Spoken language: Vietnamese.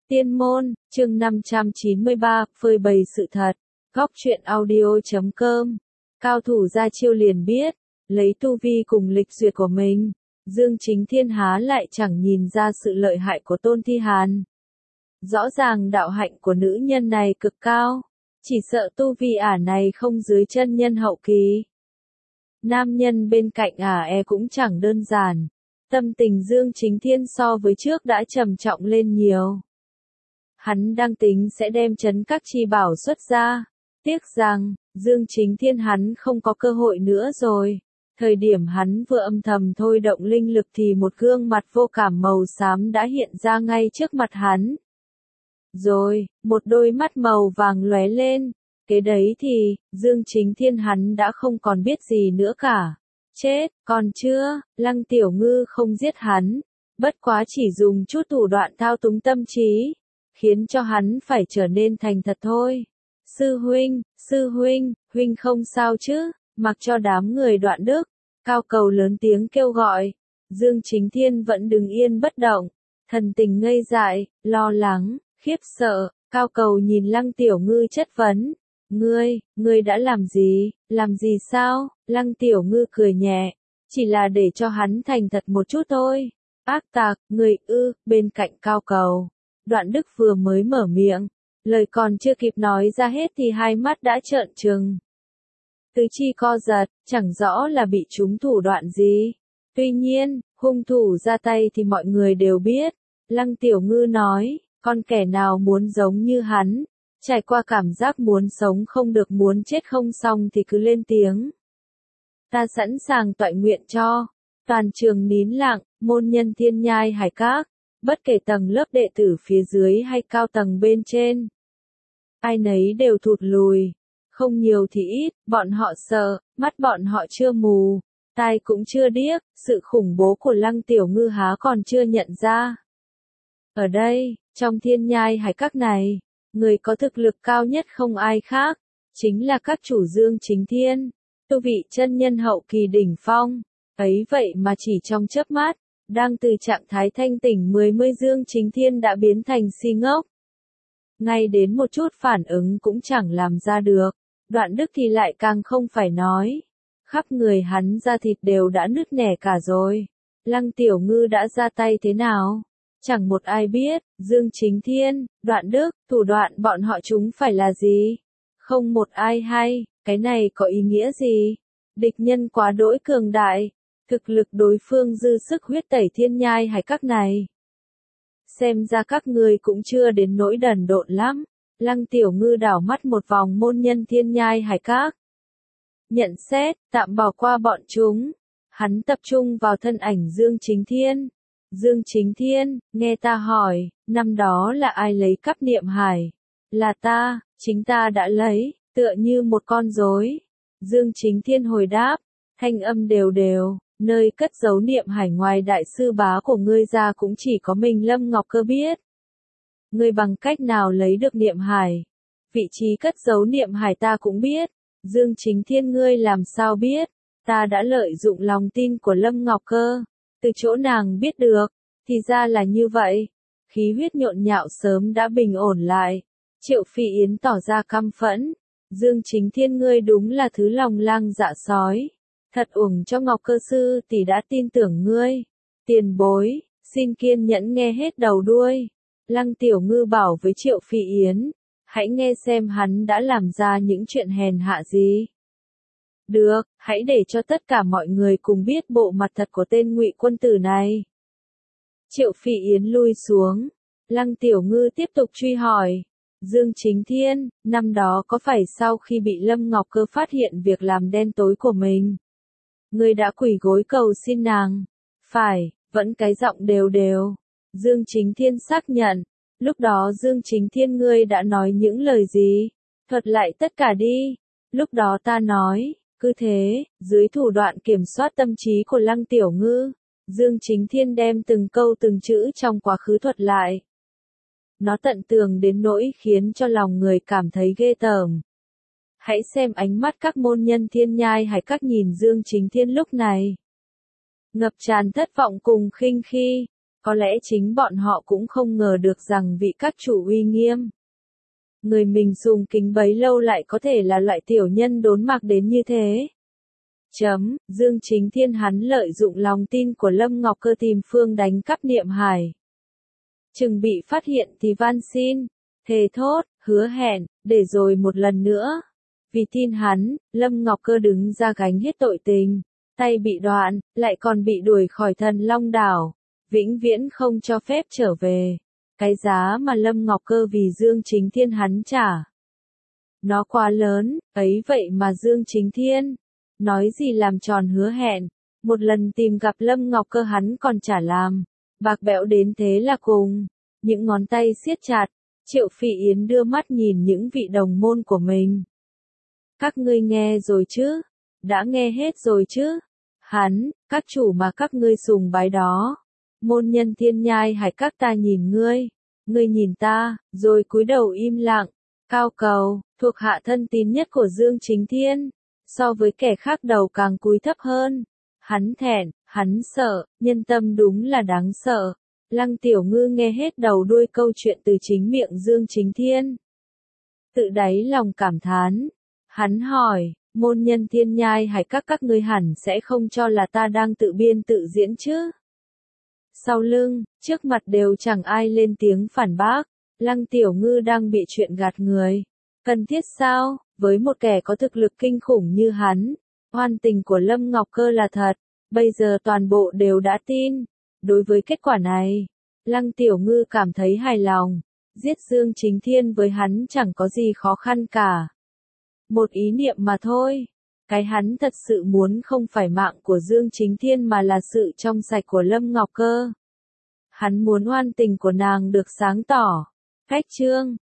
Tiên môn, chương 593, phơi bày sự thật. Góc truyện audio.com. Cao thủ ra chiêu liền biết, lấy tu vi cùng lịch duyệt của mình, Dương Chính Thiên há lại chẳng nhìn ra sự lợi hại của Tôn Thi Hàn. Rõ ràng đạo hạnh của nữ nhân này cực cao, chỉ sợ tu vi ả này không dưới chân nhân hậu kỳ. Nam nhân bên cạnh ả cũng chẳng đơn giản, tâm tình Dương Chính Thiên so với trước đã trầm trọng lên nhiều. Hắn đang tính sẽ đem trấn các chi bảo xuất ra, tiếc rằng, Dương Chính Thiên hắn không có cơ hội nữa rồi. Thời điểm hắn vừa âm thầm thôi động linh lực thì một gương mặt vô cảm màu xám đã hiện ra ngay trước mặt hắn. Rồi, một đôi mắt màu vàng lóe lên, kế đấy thì, Dương Chính Thiên hắn đã không còn biết gì nữa cả. Chết, còn chưa, Lăng Tiểu Ngư không giết hắn, bất quá chỉ dùng chút thủ đoạn thao túng tâm trí, khiến cho hắn phải trở nên thành thật thôi. Sư huynh, huynh không sao chứ, mặc cho đám người Đoạn Đức, Cao Cầu lớn tiếng kêu gọi. Dương Chính Thiên vẫn đứng yên bất động, thần tình ngây dại, lo lắng, khiếp sợ. Cao Cầu nhìn Lăng Tiểu Ngư chất vấn, ngươi đã làm gì sao? Lăng Tiểu Ngư cười nhẹ, chỉ là để cho hắn thành thật một chút thôi. Ác tặc, bên cạnh Cao Cầu, Đoạn Đức vừa mới mở miệng, lời còn chưa kịp nói ra hết thì hai mắt đã trợn trừng. Tứ chi co giật, chẳng rõ là bị trúng thủ đoạn gì. Tuy nhiên, hung thủ ra tay thì mọi người đều biết. Lăng Tiểu Ngư nói, con kẻ nào muốn giống như hắn, trải qua cảm giác muốn sống không được muốn chết không xong thì cứ lên tiếng. Ta sẵn sàng toại nguyện cho. Toàn trường nín lặng, môn nhân Thiên Nhai Hải Các, bất kể tầng lớp đệ tử phía dưới hay cao tầng bên trên. Ai nấy đều thụt lùi, không nhiều thì ít, bọn họ sợ, mắt bọn họ chưa mù, tai cũng chưa điếc, sự khủng bố của Lăng Tiểu Ngư há còn chưa nhận ra. Ở đây, trong Thiên Nhai Hải Các này, người có thực lực cao nhất không ai khác, chính là các chủ Dương Chính Thiên, tu vị chân nhân hậu kỳ đỉnh phong. Ấy vậy mà chỉ trong chớp mắt, đang từ trạng thái thanh tỉnh mươi Dương Chính Thiên đã biến thành si ngốc. Ngay đến một chút phản ứng cũng chẳng làm ra được, Đoạn Đức thì lại càng không phải nói. Khắp người hắn da thịt đều đã nứt nẻ cả rồi. Lăng Tiểu Ngư đã ra tay thế nào? Chẳng một ai biết, Dương Chính Thiên, Đoạn Đức, thủ đoạn bọn họ chúng phải là gì? Không một ai hay, cái này có ý nghĩa gì? Địch nhân quá đỗi cường đại, thực lực đối phương dư sức huyết tẩy Thiên Nhai Hải Các này. Xem ra các người cũng chưa đến nỗi đần độn lắm. Lăng Tiểu Ngư đảo mắt một vòng môn nhân Thiên Nhai Hải Các. Nhận xét, tạm bỏ qua bọn chúng. Hắn tập trung vào thân ảnh Dương Chính Thiên. Dương Chính Thiên, nghe ta hỏi, năm đó là ai lấy cắp niệm hải? Là ta, chính ta đã lấy, tựa như một con rối. Dương Chính Thiên hồi đáp, thanh âm đều đều, nơi cất giấu niệm hải ngoài đại sư bá của ngươi ra cũng chỉ có mình Lâm Ngọc Cơ biết. Ngươi bằng cách nào lấy được niệm hải? Vị trí cất giấu niệm hải ta cũng biết. Dương Chính Thiên ngươi làm sao biết? Ta đã lợi dụng lòng tin của Lâm Ngọc Cơ. Từ chỗ nàng biết được, thì ra là như vậy. Khí huyết nhộn nhạo sớm đã bình ổn lại. Triệu Phi Yến tỏ ra căm phẫn. Dương Chính Thiên ngươi đúng là thứ lòng lang dạ sói. Thật uổng cho Ngọc Cơ sư tỷ đã tin tưởng ngươi. Tiền bối, xin kiên nhẫn nghe hết đầu đuôi. Lăng Tiểu Ngư bảo với Triệu Phi Yến, hãy nghe xem hắn đã làm ra những chuyện hèn hạ gì. Được, hãy để cho tất cả mọi người cùng biết bộ mặt thật của tên Ngụy quân tử này. Triệu Phi Yến lui xuống. Lăng Tiểu Ngư tiếp tục truy hỏi. Dương Chính Thiên, năm đó có phải sau khi bị Lâm Ngọc Cơ phát hiện việc làm đen tối của mình, ngươi đã quỳ gối cầu xin nàng? Phải, vẫn cái giọng đều đều. Dương Chính Thiên xác nhận. Lúc đó Dương Chính Thiên ngươi đã nói những lời gì? Thuật lại tất cả đi. Lúc đó ta nói, cứ thế, dưới thủ đoạn kiểm soát tâm trí của Lăng Tiểu Ngư, Dương Chính Thiên đem từng câu từng chữ trong quá khứ thuật lại. Nó tận tường đến nỗi khiến cho lòng người cảm thấy ghê tởm. Hãy xem ánh mắt các môn nhân Thiên Nhai Hải Các nhìn Dương Chính Thiên lúc này. Ngập tràn thất vọng cùng khinh khi. Có lẽ chính bọn họ cũng không ngờ được rằng vị các chủ uy nghiêm. Người mình sùng kính bấy lâu lại có thể là loại tiểu nhân đốn mạc đến như thế. Dương Chính Thiên hắn lợi dụng lòng tin của Lâm Ngọc Cơ tìm phương đánh cắp Niệm Hải. Chừng bị phát hiện thì van xin, thề thốt, hứa hẹn, để rồi một lần nữa. Vì tin hắn, Lâm Ngọc Cơ đứng ra gánh hết tội tình, tay bị đoạn, lại còn bị đuổi khỏi Thần Long Đảo, vĩnh viễn không cho phép trở về. Cái giá mà Lâm Ngọc Cơ vì Dương Chính Thiên hắn trả, nó quá lớn, ấy vậy mà Dương Chính Thiên nói gì làm tròn hứa hẹn, một lần tìm gặp Lâm Ngọc Cơ hắn còn chả làm, bạc bẽo đến thế là cùng, những ngón tay siết chặt. Triệu Phỉ Yến đưa mắt nhìn những vị đồng môn của mình. Các ngươi nghe rồi chứ? Đã nghe hết rồi chứ? Hắn, các chủ mà các ngươi sùng bái đó. Môn nhân Thiên Nhai Hải các ta nhìn ngươi, ngươi nhìn ta, rồi cúi đầu im lặng. Cao Cầu, thuộc hạ thân tín nhất của Dương Chính Thiên, so với kẻ khác đầu càng cúi thấp hơn. Hắn thẹn, hắn sợ, nhân tâm đúng là đáng sợ. Lăng Tiểu Ngư nghe hết đầu đuôi câu chuyện từ chính miệng Dương Chính Thiên. Tự đáy lòng cảm thán. Hắn hỏi, môn nhân Thiên Nhai Hải các ngươi hẳn sẽ không cho là ta đang tự biên tự diễn chứ? Sau lưng, trước mặt đều chẳng ai lên tiếng phản bác. Lăng Tiểu Ngư đang bị chuyện gạt người. Cần thiết sao, với một kẻ có thực lực kinh khủng như hắn, oan tình của Lâm Ngọc Cơ là thật, bây giờ toàn bộ đều đã tin. Đối với kết quả này, Lăng Tiểu Ngư cảm thấy hài lòng, giết Dương Chính Thiên với hắn chẳng có gì khó khăn cả. Một ý niệm mà thôi, cái hắn thật sự muốn không phải mạng của Dương Chính Thiên mà là sự trong sạch của Lâm Ngọc Cơ. Hắn muốn oan tình của nàng được sáng tỏ. Cách chương